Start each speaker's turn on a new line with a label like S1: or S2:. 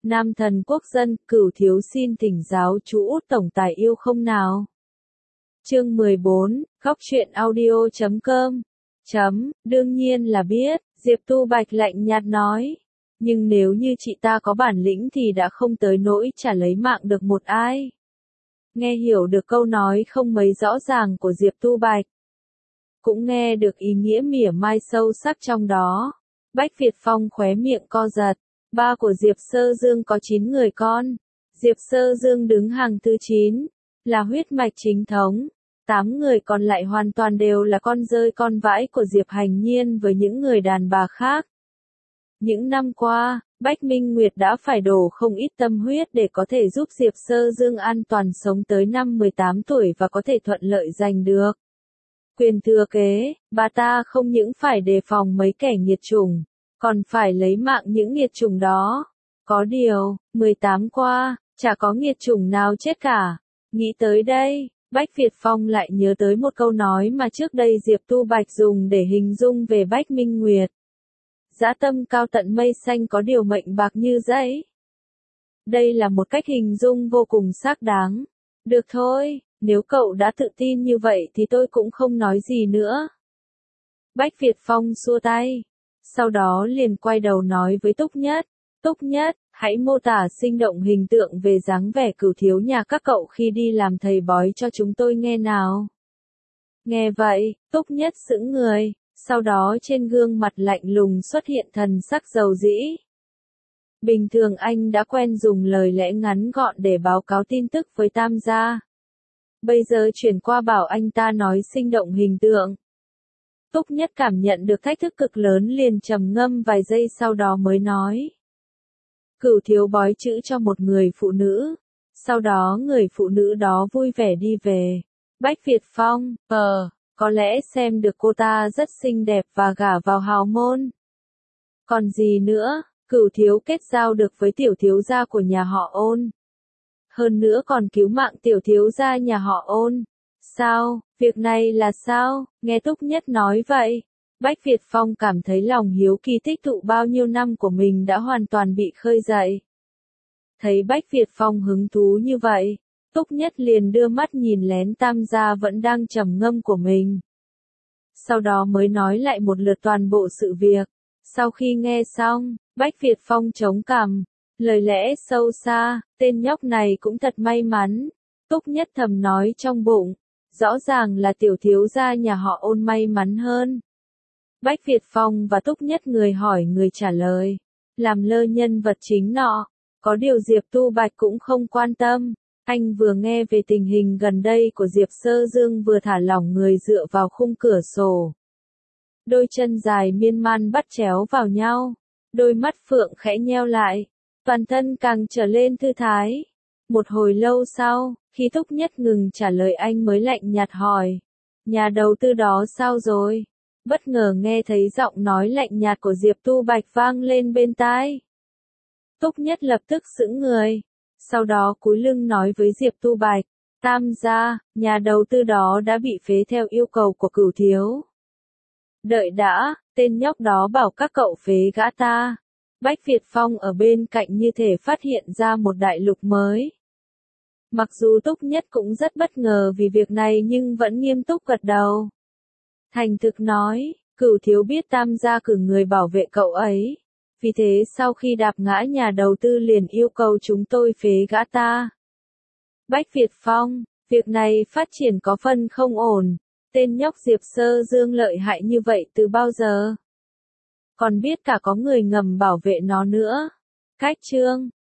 S1: Nam thần quốc dân, Cửu thiếu xin thỉnh giáo chú Út tổng tài yêu không nào. Chương 14, góc truyện audio.com. Đương nhiên là biết, Diệp Tu Bạch lạnh nhạt nói. Nhưng nếu như chị ta có bản lĩnh thì đã không tới nỗi chả lấy mạng được một ai. Nghe hiểu được câu nói không mấy rõ ràng của Diệp Tu Bạch. Cũng nghe được ý nghĩa mỉa mai sâu sắc trong đó. Bách Việt Phong khóe miệng co giật. Ba của Diệp Sơ Dương có 9 người con. Diệp Sơ Dương đứng hàng thứ 9, là huyết mạch chính thống. 8 người còn lại hoàn toàn đều là con rơi con vãi của Diệp Hành Nhiên với những người đàn bà khác. Những năm qua, Bách Minh Nguyệt đã phải đổ không ít tâm huyết để có thể giúp Diệp Sơ Dương an toàn sống tới năm 18 tuổi và có thể thuận lợi giành được quyền thừa kế. Bà ta không những phải đề phòng mấy kẻ nghiệt chủng, còn phải lấy mạng những nghiệt chủng đó. Có điều, 18 qua, chả có nghiệt chủng nào chết cả. Nghĩ tới đây, Bách Việt Phong lại nhớ tới một câu nói mà trước đây Diệp Tu Bạch dùng để hình dung về Bách Minh Nguyệt. Dã tâm cao tận mây xanh có điều mệnh bạc như dãy. Đây là một cách hình dung vô cùng xác đáng. Được thôi, nếu cậu đã tự tin như vậy thì tôi cũng không nói gì nữa. Bách Việt Phong xua tay. Sau đó liền quay đầu nói với Túc Nhất. Túc Nhất, hãy mô tả sinh động hình tượng về dáng vẻ Cửu thiếu nhà các cậu khi đi làm thầy bói cho chúng tôi nghe nào. Nghe vậy, Túc Nhất sững người, sau đó trên gương mặt lạnh lùng xuất hiện thần sắc dầu dĩ. Bình thường anh đã quen dùng lời lẽ ngắn gọn để báo cáo tin tức với Tam gia. Bây giờ chuyển qua bảo anh ta nói sinh động hình tượng. Túc Nhất cảm nhận được thách thức cực lớn liền trầm ngâm vài giây sau đó mới nói. Cửu thiếu bói chữ cho một người phụ nữ. Sau đó người phụ nữ đó vui vẻ đi về. Bách Việt Phong, có lẽ xem được cô ta rất xinh đẹp và gả vào hào môn. Còn gì nữa, Cửu thiếu kết giao được với tiểu thiếu gia của nhà họ Ôn. Hơn nữa còn cứu mạng tiểu thiếu gia nhà họ Ôn. Sao, việc này là sao? Nghe Túc Nhất nói vậy, Bách Việt Phong cảm thấy lòng hiếu kỳ tích tụ bao nhiêu năm của mình đã hoàn toàn bị khơi dậy. Thấy Bách Việt Phong hứng thú như vậy, Túc Nhất liền đưa mắt nhìn lén Tam gia vẫn đang trầm ngâm của mình. Sau đó mới nói lại một lượt toàn bộ sự việc. Sau khi nghe xong, Bách Việt Phong chống cằm, lời lẽ sâu xa, tên nhóc này cũng thật may mắn. Túc Nhất thầm nói trong bụng, rõ ràng là tiểu thiếu gia nhà họ Ôn may mắn hơn. Bách Việt Phong và Túc Nhất người hỏi người trả lời, làm lơ nhân vật chính nọ. Có điều Diệp Tu Bạch cũng không quan tâm, anh vừa nghe về tình hình gần đây của Diệp Sơ Dương vừa thả lỏng người dựa vào khung cửa sổ. Đôi chân dài miên man bắt chéo vào nhau, đôi mắt phượng khẽ nheo lại, toàn thân càng trở lên thư thái. Một hồi lâu sau, khi Túc Nhất ngừng trả lời anh mới lạnh nhạt hỏi, nhà đầu tư đó sao rồi? Bất ngờ nghe thấy giọng nói lạnh nhạt của Diệp Tu Bạch vang lên bên tai. Túc Nhất lập tức sững người, sau đó cúi lưng nói với Diệp Tu Bạch, Tam gia, nhà đầu tư đó đã bị phế theo yêu cầu của Cửu thiếu. Đợi đã, tên nhóc đó bảo các cậu phế gã ta. Bách Việt Phong ở bên cạnh như thể phát hiện ra một đại lục mới. Mặc dù Túc Nhất cũng rất bất ngờ vì việc này nhưng vẫn nghiêm túc gật đầu. Thành thực nói, Cửu thiếu biết Tam gia cử người bảo vệ cậu ấy. Vì thế sau khi đạp ngã nhà đầu tư liền yêu cầu chúng tôi phế gã ta. Bách Việt Phong, việc này phát triển có phần không ổn. Tên nhóc Diệp Sơ Dương lợi hại như vậy từ bao giờ? Còn biết cả có người ngầm bảo vệ nó nữa. Cách chương